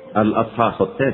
الأصحاح 9.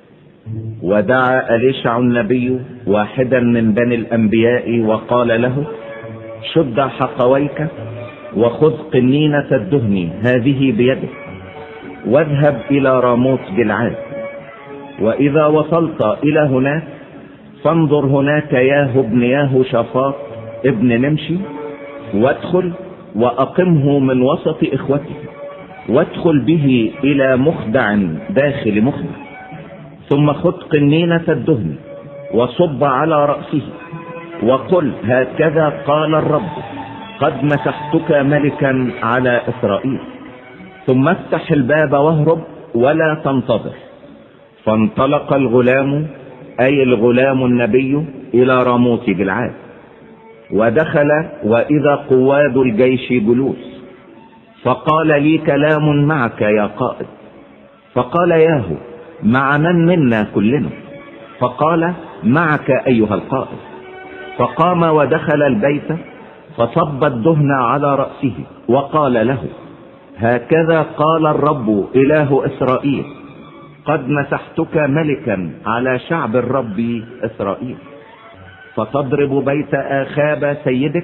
ودعا أليشع النبي واحدا من بني الأنبياء وقال له: شد حقويك وخذ قنينة الدهن هذه بيدك واذهب إلى راموت جلعاد، وإذا وصلت إلى هناك فانظر هناك ياهو ابن يهوشافاط ابن نمشي، وادخل وأقمه من وسط إخوته، وادخل به إلى مخدع داخل مخدع، ثم خذ قنينة الدهن وصب على رأسه وقل: هكذا قال الرب: قد مسحتك ملكا على إسرائيل. ثم افتح الباب واهرب ولا تنتظر. فانطلق الغلام، أي الغلام النبي، إلى راموت جلعاد، ودخل وإذا قواد الجيش جلوس، فقال لي: كلام معك يا قائد. فقال: ياهو، مع من منا كلنا؟ فقال: معك أيها القائد. فقام ودخل البيت فصب الدهن على رأسه وقال له: هكذا قال الرب إله إسرائيل: قد مسحتك ملكا على شعب الرب إسرائيل، فتضرب بيت آخاب سيدك،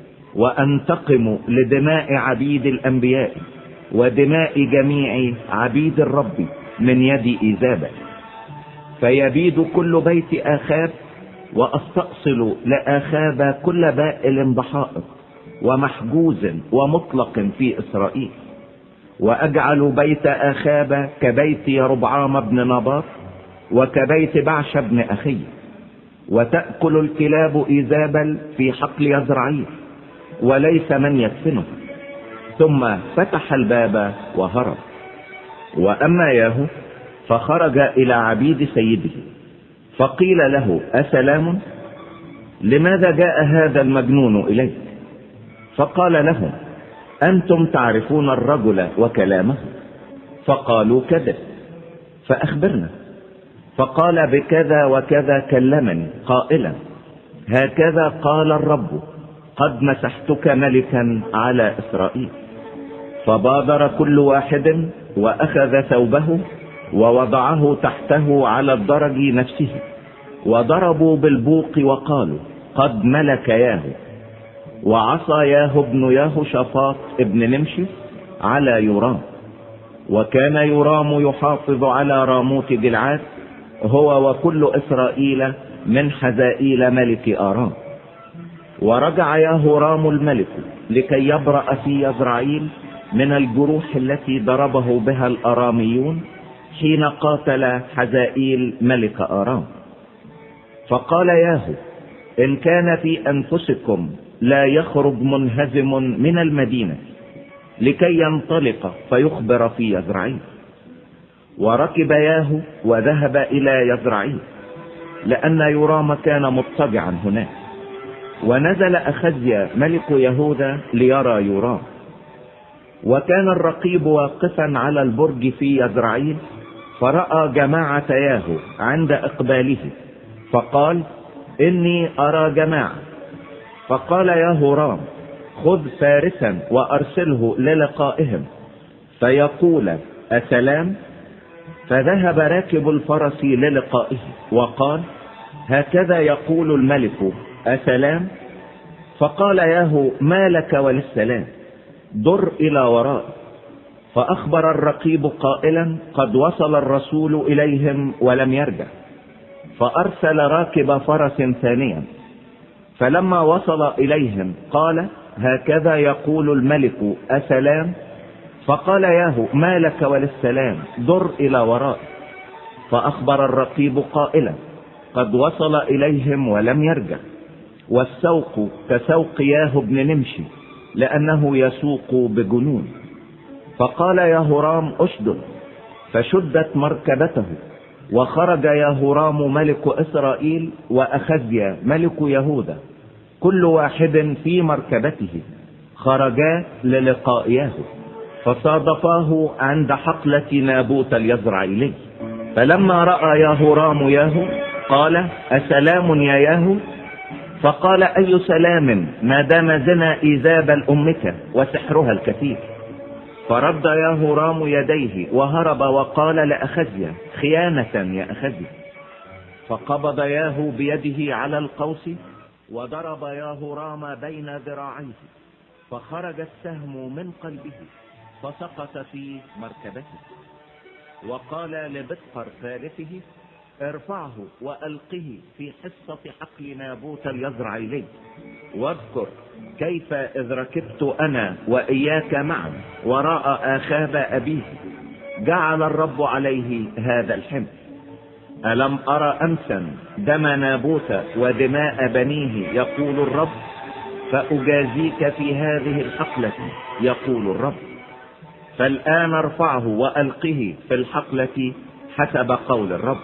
وأنتقم لدماء عبيد الأنبياء ودماء جميع عبيد الرب من يد إيزابل، فيبيد كل بيت آخاب، وأستأصل لآخاب كل بائل بحائط ومحجوز ومطلق في إسرائيل، وأجعل بيت آخاب كبيت يربعام بن نباط وكبيت بعش بن أخي، وتأكل الكلاب إيزابل في حقل يزرعيل وليس من يدفنه. ثم فتح الباب وهرب. وأما ياهو فخرج إلى عبيد سيده، فقيل له: أسلام؟ لماذا جاء هذا المجنون إليك؟ فقال لهم: أنتم تعرفون الرجل وكلامه. فقالوا: كذا. فأخبرنا. فقال: بكذا وكذا كلمني قائلا: هكذا قال الرب: قد مسحتك ملكا على إسرائيل. فبادر كل واحد وأخذ ثوبه ووضعه تحته على الدرج نفسه، وضربوا بالبوق وقالوا: قد ملك ياهو. وعصى ياهو ابن يهوشافاط ابن نمشي على يورام، وكان يورام يحافظ على راموت جلعاد هو وكل إسرائيل من حزائيل ملك آرام. ورجع يهورام الملك لكي يبرأ في يزرعيل من الجروح التي ضربه بها الأراميون حين قاتل حزائيل ملك آرام. فقال ياهو: إن كان في أنفسكم لا يخرج منهزم من المدينة لكي ينطلق فيخبر في يزرعيل. وركب ياهو وذهب إلى يزرعيل، لأن يورام كان مضطجعا هناك. ونزل أخزيا ملك يهوذا ليرى يورام، وكان الرقيب واقفا على البرج في يزرعيل، فرأى جماعة ياهو عند إقباله، فقال: إني أرى جماعة. فقال يهورام: خذ فارسا وأرسله للقائهم فيقول: أسلام؟ فذهب راكب الفرس للقائه وقال: هكذا يقول الملك: أسلام؟ فقال ياهو: ما لك وللسلام؟ در إلى وراء. فأخبر الرقيب قائلا: قد وصل الرسول إليهم ولم يرجع. فأرسل راكب فرس ثانيا، فلما وصل إليهم قال: هكذا يقول الملك: أسلام؟ فقال ياهو: ما لك وللسلام؟ در إلى وراء. فأخبر الرقيب قائلا: قد وصل إليهم ولم يرجع. والسوق كسوق ياهو بن نمشي، لأنه يسوق بجنون. فقال يهورام: أشدد. فشدت مركبته، وخرج يهورام ملك إسرائيل وأخزيا ملك يهوذا كل واحد في مركبته، خرجا للقاء ياهو، فصادفاه عند حقلة نابوت اليزرعيلي. فلما رأى يهورام ياهو قال: أسلام يا ياهو؟ فقال: أي سلام ما دام زنا إيزابل أمك وسحرها الكثير. فرد يهورام يديه وهرب وقال لأخزيا: خيانة يا أخزيا. فقبض ياهو بيده على القوس وضرب يهورام بين ذراعيه، فخرج السهم من قلبه فسقط في مركبته. وقال لبطفر ثالثه: ارفعه وألقه في حصة حقل نابوت اليزرعيلي، واذكر كيف إذ ركبت أنا وإياك معا وراء آخاب أبيه جعل الرب عليه هذا الحمل. ألم أرى أمسا دم نابوت ودماء بنيه يقول الرب، فأجازيك في هذه الحقلة يقول الرب. فالآن ارفعه وألقه في الحقلة حسب قول الرب.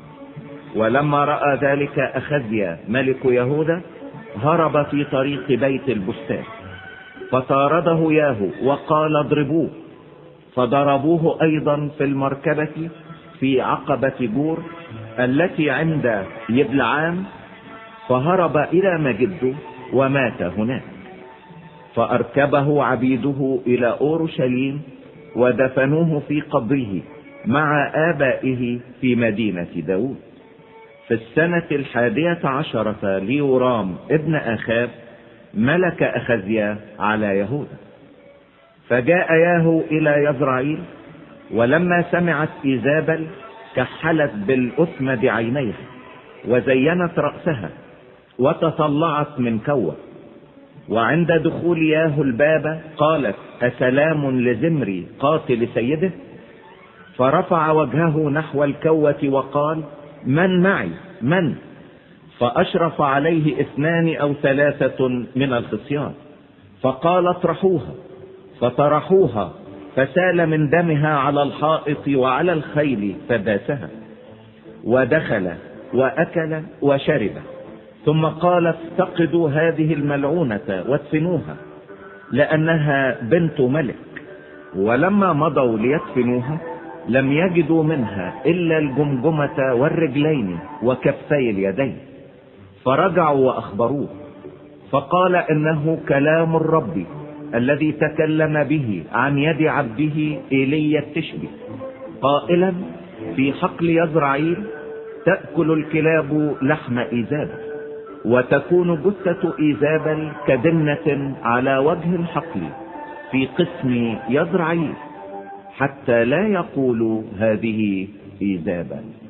ولما رأى ذلك أخزيا ملك يهوذا هرب في طريق بيت البستان، فطارده ياهو وقال: اضربوه. فضربوه أيضا في المركبة في عقبة جور التي عند يبلعام، فهرب إلى مجده ومات هناك. فأركبه عبيده إلى أورشليم ودفنوه في قبره مع آبائه في مدينة داود. في السنة 11 ليورام ابن أخاب ملك أخزيا على يهوذا. فجاء ياهو إلى يزرعيل، ولما سمعت إيزابل كحلت بالأثم بعينيها وزينت رأسها وتطلعت من كوة. وعند دخول ياهو الباب قالت: أسلام لزمري قاتل سيده؟ فرفع وجهه نحو الكوة وقال: من معي؟ من؟ فأشرف عليه 2 أو 3 من الخصيان، فقال: اطرحوها. فطرحوها، فسال من دمها على الحائط وعلى الخيل فداسها. ودخل وأكل وشرب، ثم قال: افتقدوا هذه الملعونة وادفنوها، لأنها بنت ملك. ولما مضوا ليدفنوها لم يجدوا منها إلا الجمجمة والرجلين وكفي اليدين، فرجعوا وأخبروه. فقال: إنه كلام الرب الذي تكلم به عن يد عبده إيليا التشبي قائلا: في حقل يزرعيل تأكل الكلاب لحم إيزابل، وتكون جثة إيزابل كدنة على وجه الحقل في قسم يزرعيل، حتى لا يقولوا هذه إيزابل.